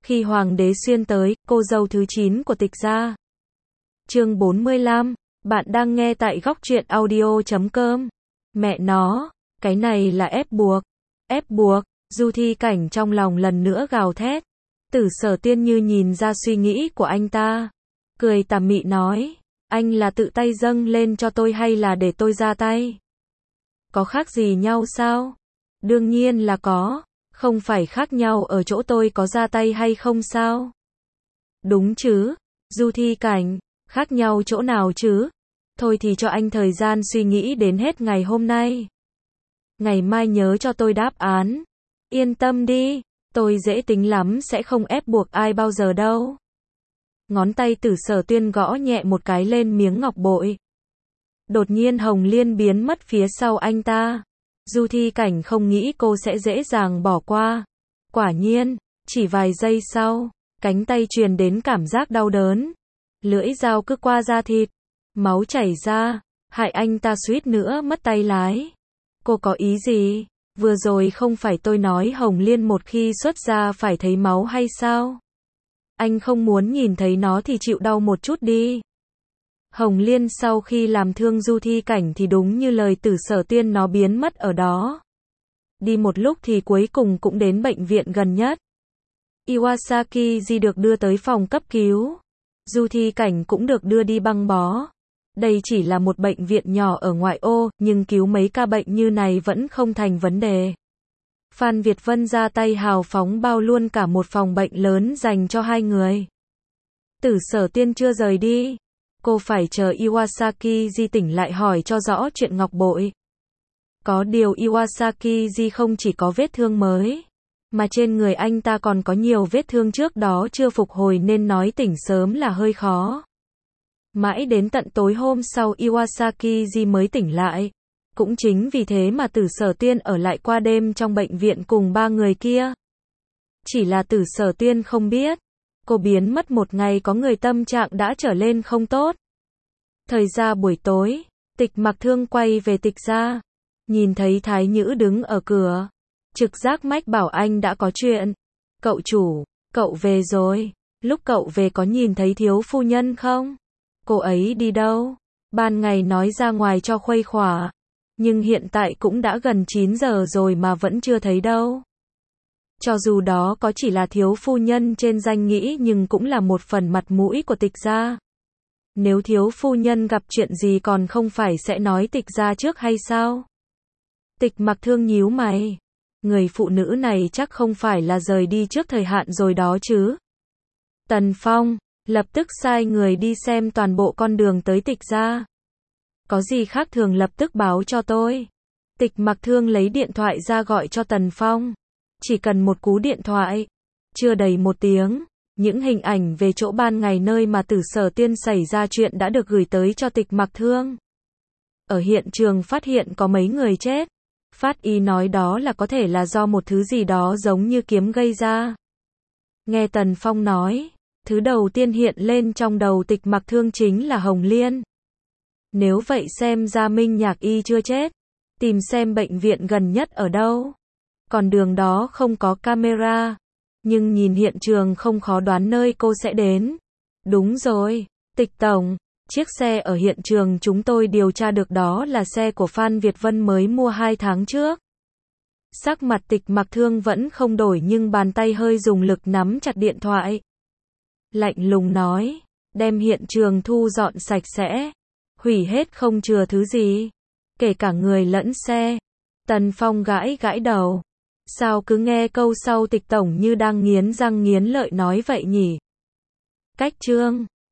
Khi Hoàng đế Xuyên tới, cô dâu thứ 9 của Tịch gia. Chương 45, bạn đang nghe tại góc truyện audio.com. Mẹ nó, cái này là ép buộc. Ép buộc, Du Thi Cảnh trong lòng lần nữa gào thét. Tử Sở Tiên như nhìn ra suy nghĩ của anh ta. Cười tà mị nói, anh là tự tay dâng lên cho tôi hay là để tôi ra tay? Có khác gì nhau sao? Đương nhiên là có, không phải khác nhau ở chỗ tôi có ra tay hay không sao? Đúng chứ, Du Thi Cảnh, khác nhau chỗ nào chứ? Thôi thì cho anh thời gian suy nghĩ đến hết ngày hôm nay. Ngày mai nhớ cho tôi đáp án. Yên tâm đi, tôi dễ tính lắm, sẽ không ép buộc ai bao giờ đâu. Ngón tay Tử Sở Tuyên gõ nhẹ một cái lên miếng ngọc bội. Đột nhiên Hồng Liên biến mất phía sau anh ta. Du Thi Cảnh không nghĩ cô sẽ dễ dàng bỏ qua. Quả nhiên, chỉ vài giây sau, cánh tay truyền đến cảm giác đau đớn. Lưỡi dao cứ qua da thịt, máu chảy ra, hại anh ta suýt nữa mất tay lái. Cô có ý gì? Vừa rồi không phải tôi nói Hồng Liên một khi xuất ra phải thấy máu hay sao? Anh không muốn nhìn thấy nó thì chịu đau một chút đi. Hồng Liên sau khi làm thương Du Thi Cảnh thì đúng như lời Tử Sở Tiên, nó biến mất ở đó. Đi một lúc thì cuối cùng cũng đến bệnh viện gần nhất. Iwasaki được đưa tới phòng cấp cứu. Du Thi Cảnh cũng được đưa đi băng bó. Đây chỉ là một bệnh viện nhỏ ở ngoại ô, nhưng cứu mấy ca bệnh như này vẫn không thành vấn đề. Phan Việt Vân ra tay hào phóng bao luôn cả một phòng bệnh lớn dành cho hai người. Tử Sở Tiên chưa rời đi. Cô phải chờ Iwasaki tỉnh lại hỏi cho rõ chuyện ngọc bội. Có điều Iwasaki không chỉ có vết thương mới, mà trên người anh ta còn có nhiều vết thương trước đó chưa phục hồi nên nói tỉnh sớm là hơi khó. Mãi đến tận tối hôm sau Iwasaki mới tỉnh lại. Cũng chính vì thế mà Tử Sở Tiên ở lại qua đêm trong bệnh viện cùng ba người kia. Chỉ là Tử Sở Tiên không biết, cô biến mất một ngày có người tâm trạng đã trở lên không tốt. Thời ra buổi tối, Tịch Mặc Thương quay về Tịch gia, nhìn thấy Thái Nhữ đứng ở cửa, trực giác mách bảo anh đã có chuyện. Cậu chủ, cậu về rồi, lúc cậu về có nhìn thấy thiếu phu nhân không? Cô ấy đi đâu? Ban ngày nói ra ngoài cho khuây khỏa, nhưng hiện tại cũng đã gần 9 giờ rồi mà vẫn chưa thấy đâu. Cho dù đó có chỉ là thiếu phu nhân trên danh nghĩa nhưng cũng là một phần mặt mũi của Tịch gia. Nếu thiếu phu nhân gặp chuyện gì còn không phải sẽ nói Tịch gia trước hay sao? Tịch Mặc Thương nhíu mày. Người phụ nữ này chắc không phải là rời đi trước thời hạn rồi đó chứ? Tần Phong lập tức sai người đi xem toàn bộ con đường tới Tịch gia. Có gì khác thường lập tức báo cho tôi. Tịch Mặc Thương lấy điện thoại ra gọi cho Tần Phong. Chỉ cần một cú điện thoại. Chưa đầy một tiếng, những hình ảnh về chỗ ban ngày nơi mà Tử Sở Tiên xảy ra chuyện đã được gửi tới cho Tịch Mặc Thương. Ở hiện trường phát hiện có mấy người chết. Pháp y nói đó là có thể là do một thứ gì đó giống như kiếm gây ra. Nghe Tần Phong nói, thứ đầu tiên hiện lên trong đầu Tịch Mặc Thương chính là Hồng Liên. Nếu vậy xem ra Minh Nhạc Y chưa chết. Tìm xem bệnh viện gần nhất ở đâu. Còn đường đó không có camera. Nhưng nhìn hiện trường không khó đoán nơi cô sẽ đến. Đúng rồi, Tịch Tổng. Chiếc xe ở hiện trường chúng tôi điều tra được đó là xe của Phan Việt Vân mới mua 2 tháng trước. Sắc mặt Tịch Mặc Thương vẫn không đổi nhưng bàn tay hơi dùng lực nắm chặt điện thoại. Lạnh lùng nói, đem hiện trường thu dọn sạch sẽ. Hủy hết không chừa thứ gì. Kể cả người lẫn xe. Tần Phong gãi gãi đầu. Sao cứ nghe câu sau Tịch Tổng như đang nghiến răng nghiến lợi nói vậy nhỉ? Cách chương